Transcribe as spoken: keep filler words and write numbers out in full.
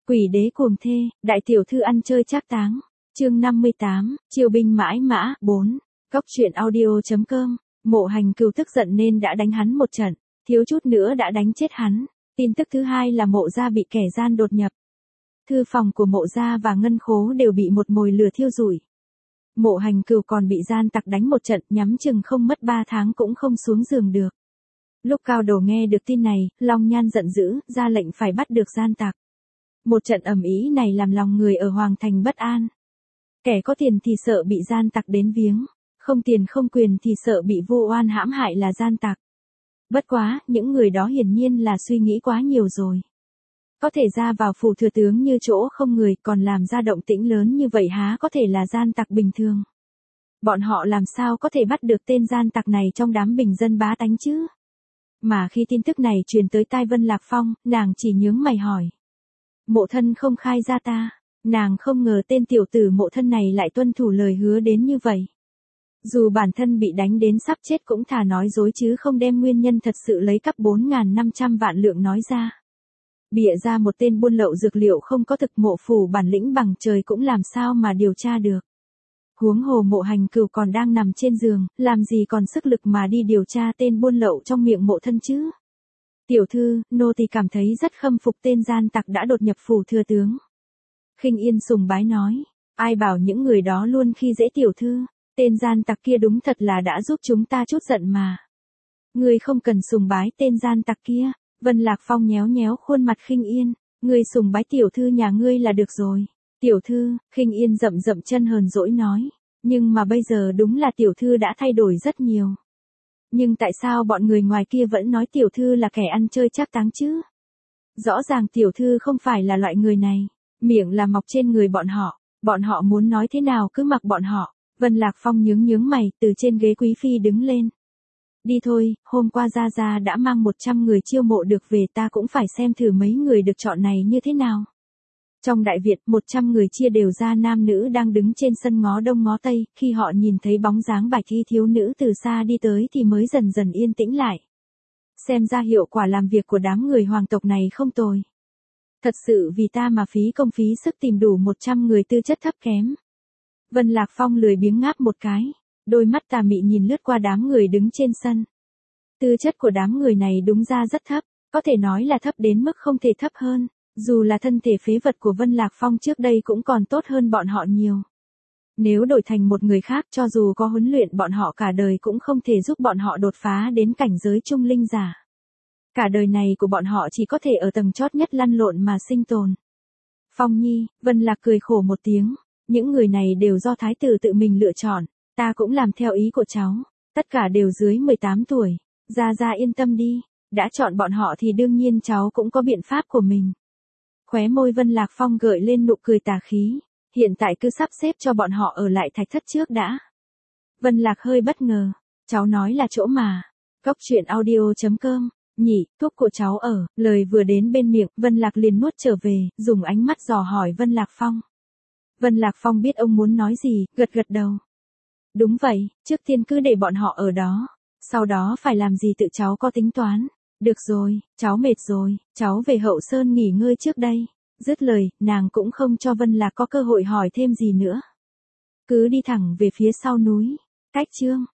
Quỷ đế cuồng thê, đại tiểu thư ăn chơi trác táng. Chương năm mươi tám, Chiêu binh mãi mã, bốn. Cốc truyện audio.com. Mộ Hành Cừu tức giận nên đã đánh hắn một trận, thiếu chút nữa đã đánh chết hắn. Tin tức thứ hai là Mộ gia bị kẻ gian đột nhập. Thư phòng của Mộ gia và ngân khố đều bị một mồi lửa thiêu rụi. Mộ Hành Cừu còn bị gian tặc đánh một trận, nhắm chừng không mất ba tháng cũng không xuống giường được. Lúc Cao Đồ nghe được tin này, Long Nhan giận dữ, ra lệnh phải bắt được gian tặc. Một trận ầm ĩ này làm lòng người ở Hoàng Thành bất an. Kẻ có tiền thì sợ bị gian tặc đến viếng, không tiền không quyền thì sợ bị vô oan hãm hại là gian tặc. Bất quá, những người đó hiển nhiên là suy nghĩ quá nhiều rồi. Có thể ra vào phủ thừa tướng như chỗ không người, còn làm ra động tĩnh lớn như vậy há có thể là gian tặc bình thường. Bọn họ làm sao có thể bắt được tên gian tặc này trong đám bình dân bá tánh chứ? Mà khi tin tức này truyền tới tai Vân Lạc Phong, nàng chỉ nhướng mày hỏi. Mộ thân không khai ra ta, nàng không ngờ tên tiểu tử Mộ thân này lại tuân thủ lời hứa đến như vậy. Dù bản thân bị đánh đến sắp chết cũng thà nói dối chứ không đem nguyên nhân thật sự lấy cắp bốn nghìn năm trăm vạn lượng nói ra. Bịa ra một tên buôn lậu dược liệu không có thực, Mộ phủ bản lĩnh bằng trời cũng làm sao mà điều tra được. Huống hồ Mộ Hành Cừu còn đang nằm trên giường, làm gì còn sức lực mà đi điều tra tên buôn lậu trong miệng Mộ thân chứ? Tiểu thư, nô tỳ cảm thấy rất khâm phục tên gian tặc đã đột nhập phủ thừa tướng. Khinh Yên sùng bái nói, ai bảo những người đó luôn khi dễ tiểu thư, tên gian tặc kia đúng thật là đã giúp chúng ta chút giận mà. Ngươi không cần sùng bái tên gian tặc kia. Vân Lạc Phong nhéo nhéo khuôn mặt Khinh Yên, ngươi sùng bái tiểu thư nhà ngươi là được rồi. Tiểu thư, Khinh Yên rậm rậm chân hờn dỗi nói, nhưng mà bây giờ đúng là tiểu thư đã thay đổi rất nhiều. Nhưng tại sao bọn người ngoài kia vẫn nói tiểu thư là kẻ ăn chơi trác táng chứ? Rõ ràng tiểu thư không phải là loại người này, miệng là mọc trên người bọn họ, bọn họ muốn nói thế nào cứ mặc bọn họ. Vân Lạc Phong nhướng nhướng mày, từ trên ghế quý phi đứng lên. Đi thôi, hôm qua Gia Gia đã mang một trăm người chiêu mộ được về, ta cũng phải xem thử mấy người được chọn này như thế nào. Trong đại viện, một trăm người chia đều ra, nam nữ đang đứng trên sân ngó đông ngó tây, khi họ nhìn thấy bóng dáng bạch y thiếu nữ từ xa đi tới thì mới dần dần yên tĩnh lại. Xem ra hiệu quả làm việc của đám người hoàng tộc này không tồi. Thật sự vì ta mà phí công phí sức tìm đủ một trăm người tư chất thấp kém. Vân Lạc Phong lười biếng ngáp một cái, đôi mắt tà mị nhìn lướt qua đám người đứng trên sân. Tư chất của đám người này đúng ra rất thấp, có thể nói là thấp đến mức không thể thấp hơn. Dù là thân thể phế vật của Vân Lạc Phong trước đây cũng còn tốt hơn bọn họ nhiều. Nếu đổi thành một người khác, cho dù có huấn luyện bọn họ cả đời cũng không thể giúp bọn họ đột phá đến cảnh giới trung linh giả. Cả đời này của bọn họ chỉ có thể ở tầng chót nhất lăn lộn mà sinh tồn. Phong Nhi, Vân Lạc cười khổ một tiếng, những người này đều do thái tử tự mình lựa chọn, ta cũng làm theo ý của cháu, tất cả đều dưới mười tám tuổi, Gia Gia yên tâm đi, đã chọn bọn họ thì đương nhiên cháu cũng có biện pháp của mình. Khóe môi Vân Lạc Phong gợi lên nụ cười tà khí, hiện tại cứ sắp xếp cho bọn họ ở lại thạch thất trước đã. Vân Lạc hơi bất ngờ, cháu nói là chỗ mà. Cốc truyện audio.com, nhỉ, thuốc của cháu ở, lời vừa đến bên miệng, Vân Lạc liền nuốt trở về, dùng ánh mắt dò hỏi Vân Lạc Phong. Vân Lạc Phong biết ông muốn nói gì, gật gật đầu. Đúng vậy, trước tiên cứ để bọn họ ở đó, sau đó phải làm gì tự cháu có tính toán. Được rồi, cháu mệt rồi, cháu về hậu sơn nghỉ ngơi trước đây. Dứt lời, nàng cũng không cho Vân Lạc có cơ hội hỏi thêm gì nữa. Cứ đi thẳng về phía sau núi. Cách chương